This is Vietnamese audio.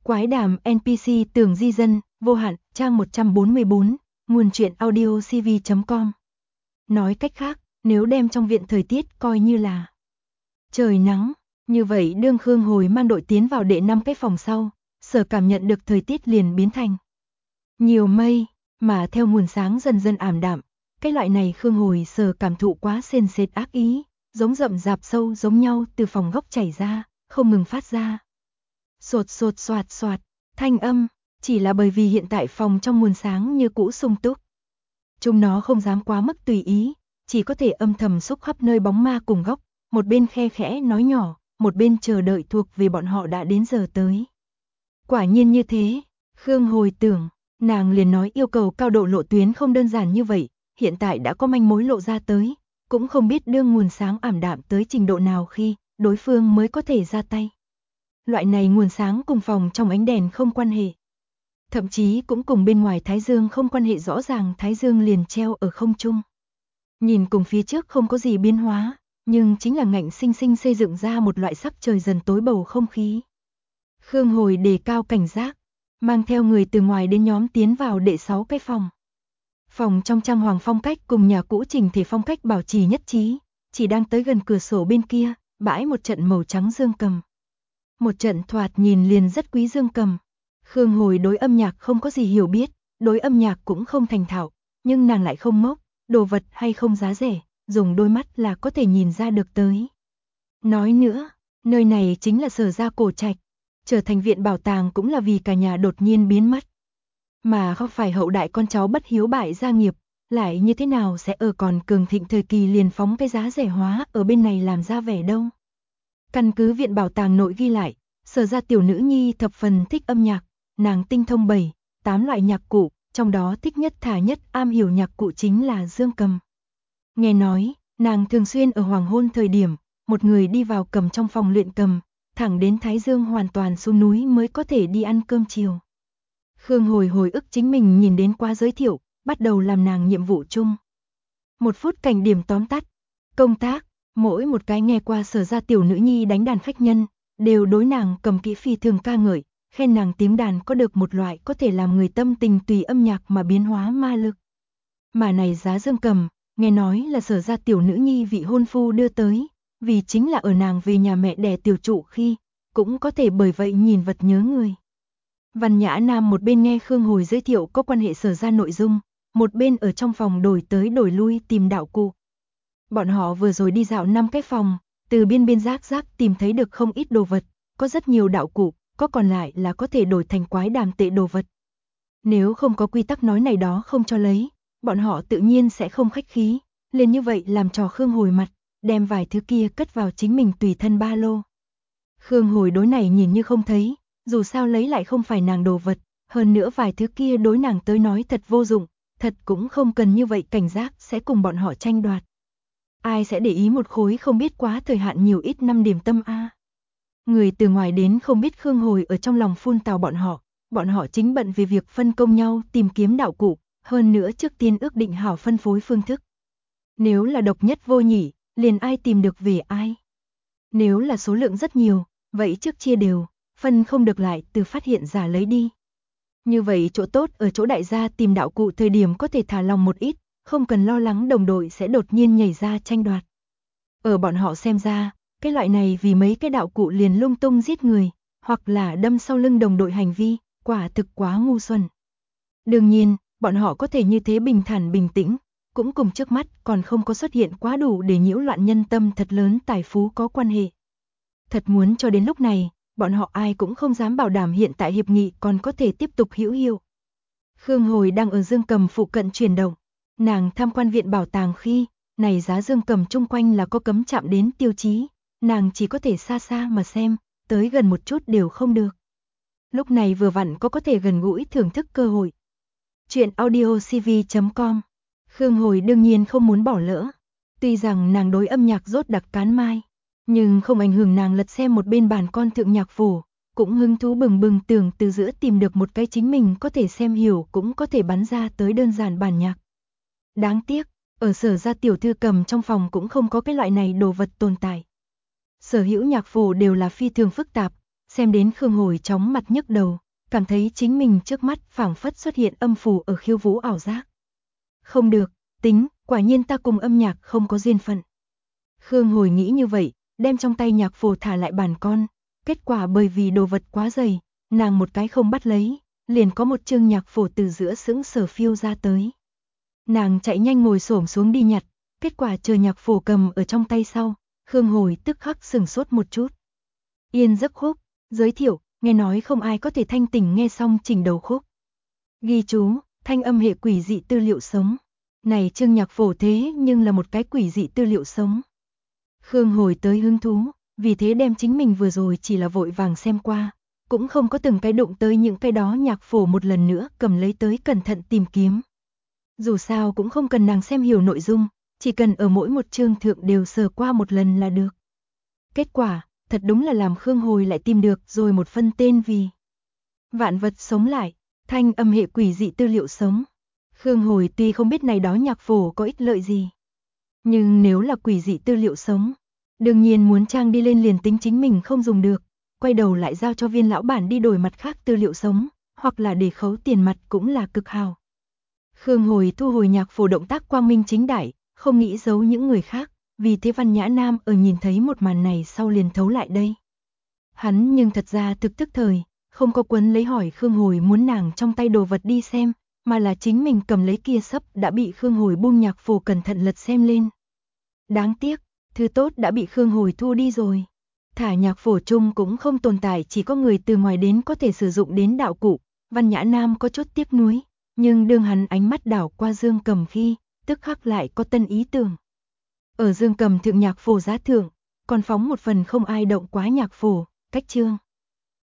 Quái đàm NPC Tường Di Dân, vô hạn, trang 144, nguồn truyện audio cv.com. Nói cách khác, nếu đem trong viện thời tiết coi như là trời nắng, như vậy đương Khương Hồi mang đội tiến vào đệ 5 cái phòng sau, Sở cảm nhận được thời tiết liền biến thành nhiều mây, mà theo nguồn sáng dần dần ảm đạm, cái loại này Khương Hồi Sở cảm thụ quá sền sệt ác ý, giống rậm rạp sâu giống nhau từ phòng góc chảy ra, không ngừng phát ra sột sột soạt soạt thanh âm, chỉ là bởi vì hiện tại phòng trong nguồn sáng như cũ sung túc. Chúng nó không dám quá mức tùy ý, chỉ có thể âm thầm xúc khắp nơi bóng ma cùng góc, một bên khe khẽ nói nhỏ, một bên chờ đợi thuộc về bọn họ đã đến giờ tới. Quả nhiên như thế, Khương Hồi tưởng, nàng liền nói yêu cầu cao độ lộ tuyến không đơn giản như vậy, hiện tại đã có manh mối lộ ra tới, cũng không biết đương nguồn sáng ảm đạm tới trình độ nào khi đối phương mới có thể ra tay. Loại này nguồn sáng cùng phòng trong ánh đèn không quan hệ. Thậm chí cũng cùng bên ngoài Thái Dương không quan hệ, rõ ràng Thái Dương liền treo ở không trung. Nhìn cùng phía trước không có gì biến hóa, nhưng chính là ngạnh sinh sinh xây dựng ra một loại sắc trời dần tối bầu không khí. Khương Hồi đề cao cảnh giác, mang theo người từ ngoài đến nhóm tiến vào đệ 6 cái phòng. Phòng trong trang hoàng phong cách cùng nhà cũ chỉnh thể phong cách bảo trì nhất trí, chỉ đang tới gần cửa sổ bên kia, bãi một trận màu trắng dương cầm. Một trận thoạt nhìn liền rất quý dương cầm. Khương Hồi đối âm nhạc không có gì hiểu biết, đối âm nhạc cũng không thành thạo, nhưng nàng lại không ngốc, đồ vật hay không giá rẻ, dùng đôi mắt là có thể nhìn ra được tới. Nói nữa, nơi này chính là Sở gia cổ trạch, trở thành viện bảo tàng cũng là vì cả nhà đột nhiên biến mất. Mà không phải hậu đại con cháu bất hiếu bại gia nghiệp, lại như thế nào sẽ ở còn cường thịnh thời kỳ liền phóng cái giá rẻ hóa ở bên này làm ra vẻ đâu. Căn cứ viện bảo tàng nội ghi lại, Sở gia tiểu nữ nhi thập phần thích âm nhạc, nàng tinh thông 7-8 loại nhạc cụ, trong đó thích nhất thà nhất am hiểu nhạc cụ chính là dương cầm. Nghe nói, nàng thường xuyên ở hoàng hôn thời điểm, một người đi vào cầm trong phòng luyện cầm, thẳng đến Thái Dương hoàn toàn xuống núi mới có thể đi ăn cơm chiều. Khương Hồi hồi ức chính mình nhìn đến qua giới thiệu, bắt đầu làm nàng nhiệm vụ chung. 1 phút cảnh điểm tóm tắt, công tác, mỗi một cái nghe qua Sở gia tiểu nữ nhi đánh đàn khách nhân, đều đối nàng cầm kỹ phi thường ca ngợi, khen nàng tiếng đàn có được một loại có thể làm người tâm tình tùy âm nhạc mà biến hóa ma lực. Mà này giá dương cầm, nghe nói là Sở gia tiểu nữ nhi vị hôn phu đưa tới, vì chính là ở nàng về nhà mẹ đẻ tiểu trụ khi, cũng có thể bởi vậy nhìn vật nhớ người. Văn Nhã Nam một bên nghe Khương Hồi giới thiệu có quan hệ Sở gia nội dung, một bên ở trong phòng đổi tới đổi lui tìm đạo cụ. Bọn họ vừa rồi đi dạo 5 cái phòng, từ biên rác tìm thấy được không ít đồ vật, có rất nhiều đạo cụ, có còn lại là có thể đổi thành quái đàm tệ đồ vật. Nếu không có quy tắc nói này đó không cho lấy, bọn họ tự nhiên sẽ không khách khí, liền như vậy làm trò Khương Hồi mặt, đem vài thứ kia cất vào chính mình tùy thân ba lô. Khương Hồi đối này nhìn như không thấy, dù sao lấy lại không phải nàng đồ vật, hơn nữa vài thứ kia đối nàng tới nói thật vô dụng, thật cũng không cần như vậy cảnh giác sẽ cùng bọn họ tranh đoạt. Ai sẽ để ý một khối không biết quá thời hạn nhiều ít năm điểm tâm a. Người từ ngoài đến không biết Khương Hồi ở trong lòng phun tào bọn họ chính bận về việc phân công nhau tìm kiếm đạo cụ, hơn nữa trước tiên ước định hảo phân phối phương thức. Nếu là độc nhất vô nhị, liền ai tìm được về ai. Nếu là số lượng rất nhiều, vậy trước chia đều, phân không được lại từ phát hiện giả lấy đi. Như vậy chỗ tốt ở chỗ đại gia tìm đạo cụ thời điểm có thể thả lòng một ít, không cần lo lắng đồng đội sẽ đột nhiên nhảy ra tranh đoạt. Ở bọn họ xem ra, cái loại này vì mấy cái đạo cụ liền lung tung giết người, hoặc là đâm sau lưng đồng đội hành vi, quả thực quá ngu xuẩn. Đương nhiên, bọn họ có thể như thế bình thản bình tĩnh, cũng cùng trước mắt còn không có xuất hiện quá đủ để nhiễu loạn nhân tâm thật lớn tài phú có quan hệ. Thật muốn cho đến lúc này, bọn họ ai cũng không dám bảo đảm hiện tại hiệp nghị còn có thể tiếp tục hữu hiệu. Khương Hồi đang ở dương cầm phụ cận chuyển động, nàng tham quan viện bảo tàng khi, này giá dương cầm chung quanh là có cấm chạm đến tiêu chí, nàng chỉ có thể xa xa mà xem, tới gần một chút đều không được. Lúc này vừa vặn có thể gần gũi thưởng thức cơ hội. Chuyện audio cv.com. Khương Hồi đương nhiên không muốn bỏ lỡ. Tuy rằng nàng đối âm nhạc rốt đặc cán mai, nhưng không ảnh hưởng nàng lật xem một bên bàn con thượng nhạc phổ, cũng hứng thú bừng bừng tưởng từ giữa tìm được một cái chính mình có thể xem hiểu cũng có thể bắn ra tới đơn giản bản nhạc. Đáng tiếc, ở Sở gia tiểu thư cầm trong phòng cũng không có cái loại này đồ vật tồn tại. Sở hữu nhạc phổ đều là phi thường phức tạp, xem đến Khương Hồi chóng mặt nhức đầu, cảm thấy chính mình trước mắt phảng phất xuất hiện âm phù ở khiêu vũ ảo giác. Không được, tính, quả nhiên ta cùng âm nhạc không có duyên phận. Khương Hồi nghĩ như vậy, đem trong tay nhạc phổ thả lại bàn con, kết quả bởi vì đồ vật quá dày, nàng một cái không bắt lấy, liền có một chương nhạc phổ từ giữa sững sờ phiêu ra tới. Nàng chạy nhanh ngồi xổm xuống đi nhặt, kết quả chờ nhạc phổ cầm ở trong tay sau, Khương Hồi tức khắc sừng sốt một chút. Yên giấc khúc, giới thiệu, nghe nói không ai có thể thanh tỉnh nghe xong chỉnh đầu khúc. Ghi chú, thanh âm hệ quỷ dị tư liệu sống. Này chương nhạc phổ thế nhưng là một cái quỷ dị tư liệu sống. Khương Hồi tới hứng thú, vì thế đem chính mình vừa rồi chỉ là vội vàng xem qua, cũng không có từng cái đụng tới những cái đó nhạc phổ một lần nữa cầm lấy tới cẩn thận tìm kiếm. Dù sao cũng không cần nàng xem hiểu nội dung, chỉ cần ở mỗi một chương thượng đều sờ qua một lần là được. Kết quả, thật đúng là làm Khương Hồi lại tìm được rồi một phân tên vì Vạn vật sống lại, thanh âm hệ quỷ dị tư liệu sống. Khương Hồi tuy không biết này đó nhạc phổ có ích lợi gì, nhưng nếu là quỷ dị tư liệu sống, đương nhiên muốn trang đi lên liền tính chính mình không dùng được, quay đầu lại giao cho Viên lão bản đi đổi mặt khác tư liệu sống, hoặc là để khấu tiền mặt cũng là cực hào. Khương Hồi thu hồi nhạc phổ động tác quang minh chính đại, không nghĩ giấu những người khác, vì thế Văn Nhã Nam ở nhìn thấy một màn này sau liền thấu lại đây. Hắn nhưng thật ra thực tức thời, không có quấn lấy hỏi Khương Hồi muốn nàng trong tay đồ vật đi xem, mà là chính mình cầm lấy kia sấp đã bị Khương Hồi buông nhạc phổ cẩn thận lật xem lên. Đáng tiếc, thứ tốt đã bị Khương Hồi thu đi rồi. Thả nhạc phổ chung cũng không tồn tại chỉ có người từ ngoài đến có thể sử dụng đến đạo cụ, Văn Nhã Nam có chút tiếc nuối, nhưng đương hắn ánh mắt đảo qua Dương Cầm khi, tức khắc lại có tân ý tưởng. Ở Dương Cầm thượng nhạc phổ giá thượng, còn phóng một phần không ai động quá nhạc phổ, cách chương.